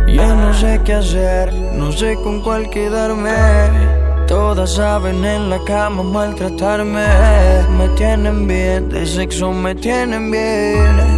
Ya no sé qué hacer, no sé con cuál quedarme. Todas saben en la cama maltratarme. Me tienen bien, de sexo me tienen bien.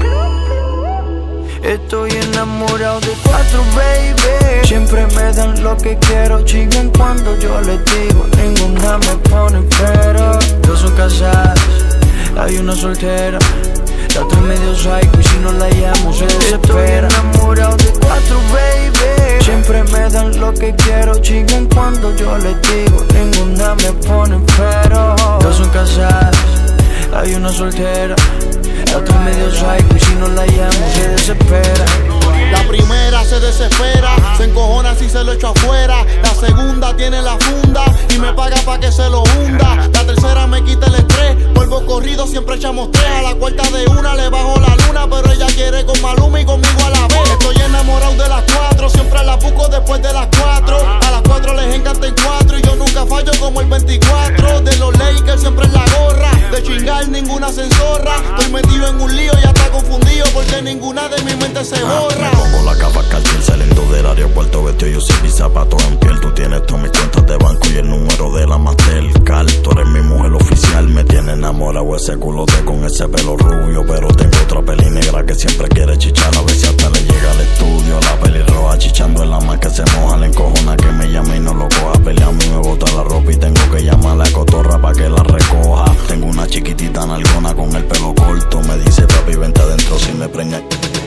Estoy enamorado de 4, baby. Siempre me dan lo que quiero, chingan cuando yo les digo. Ninguna me pone pero. Dos son casadas, hay una soltera. La otra medio psycho y si no la llamo se desespera. Estoy enamorado de 4, baby. Siempre me dan lo que quiero, chingan cuando yo les digo. Ninguna me pone pero. Dos son casadas, hay una soltera. La otra medio psycho y si no la llamo se desespera. La primera se desespera, se encojona si se lo echo afuera. La segunda tiene la funda y me paga pa' que se lo hunda. La tercera me quita el estrés, polvo corrido siempre echamos 3. A la cuarta de una le bajo la luna, pero ella quiere con Maluma y conmigo a la vez. Estoy enamorado de las 4, siempre la busco después de las 4. A las 4 les encanta el 4 y yo nunca fallo como el 24. De los Lakers siempre en la gorra, de chingar ninguna se enzorra. Estoy metido en un lío y hasta confundido porque ninguna de mi mente se borra. Pongo la capa cartier saliendo del aeropuerto, vestido yo sin mis zapatos en piel. Tú tienes todas mis cuentas de banco y el número de la Mastercard. Tú eres mi mujer oficial, me tiene enamorado ese culote con ese pelo rubio. Pero tengo otra peli negra que siempre quiere chichar. A ver si hasta le llega al estudio. La pelirroja chichando en la más que se moja. La encojona que me llame y no lo coja. Pelea a mí me bota la ropa y tengo que llamar a la cotorra pa' que la recoja. Tengo una chiquitita nalgona con el pelo corto. Me dice papi vente adentro si me preña.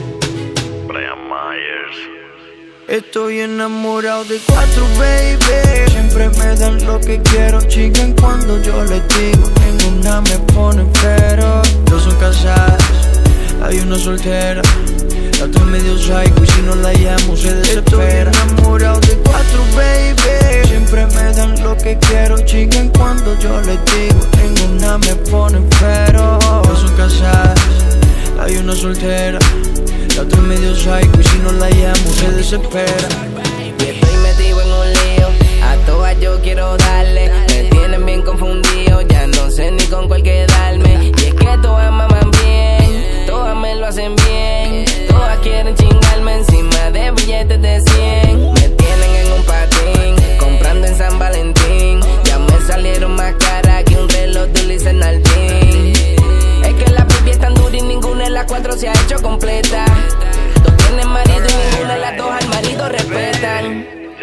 Estoy enamorado de 4, baby. Siempre me dan lo que quiero, chingan cuando yo les digo. Ninguna me pone pero. Dos son casadas, hay una soltera. La otra medio psycho y si no la llamo se desespera. Estoy enamorado de 4, baby. Siempre me dan lo que quiero, chingan cuando yo les digo. Ninguna me pone pero. Dos son casadas, hay una soltera. La otra medio psycho y si no la llamo se desespera. Y estoy metido en un lío, a todas yo quiero darle. Me tienen bien confundido, ya no sé ni con cuál quedarme. Y es que todas maman bien, todas me lo hacen bien. Todas quieren chingarme encima de billetes de 100. Me tienen en un patín, comprando en San Valentín. Ya me salieron más caras que un reloj de Ulises Nardín. Es que la pipi es tan dura y ninguna de las 4 se ha hecho completa. Dos tienen marido y ninguna de las 2 al marido respetan.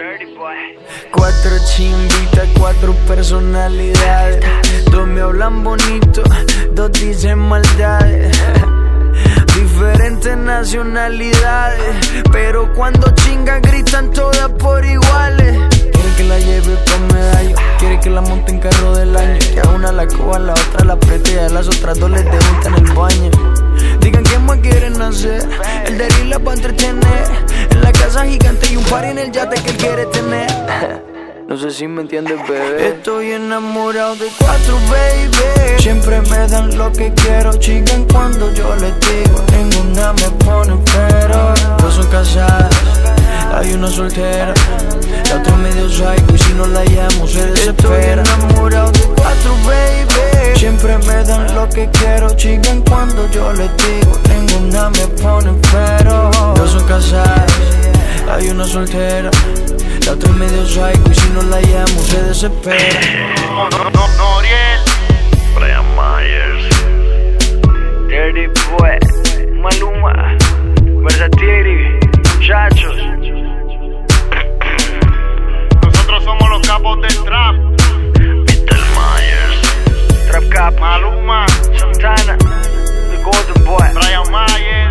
4 chimbitas, 4 personalidades. 2 me hablan bonito, 2 dicen maldades. Diferentes nacionalidades, pero cuando chingan gritan todas por iguales. Quiere que la lleve con medallo, quiere que la monte en carro del año. Que a una la coja, a la otra la apriete y a las otras 2 les debuta en el baño. Digan qué más quieren hacer, el de la va a entretener. En la casa gigante y un party en el yate que él quiere tener. No sé si me entiendes, bebé. Estoy enamorado de 4, baby. Siempre me dan lo que quiero, chingan cuando yo les digo. Ninguna me pone pero. Dos son casadas, hay una soltera. La otra medio psycho y si no la llamo se desespera. Estoy enamorado de 4, baby. Siempre me dan lo que quiero, chingan cuando yo les digo. Ninguna me pone pero. Dos son casadas, hay una soltera. La otra medio psycho y si no la llamo se desespera. Noriel, Brian Myers, Dirty Boy, Maluma, Versatiri, muchachos. nosotros somos los capos del trap. Peter Myers, Trap Cap, Maluma, Santana, The Golden Boy. Brian Myers.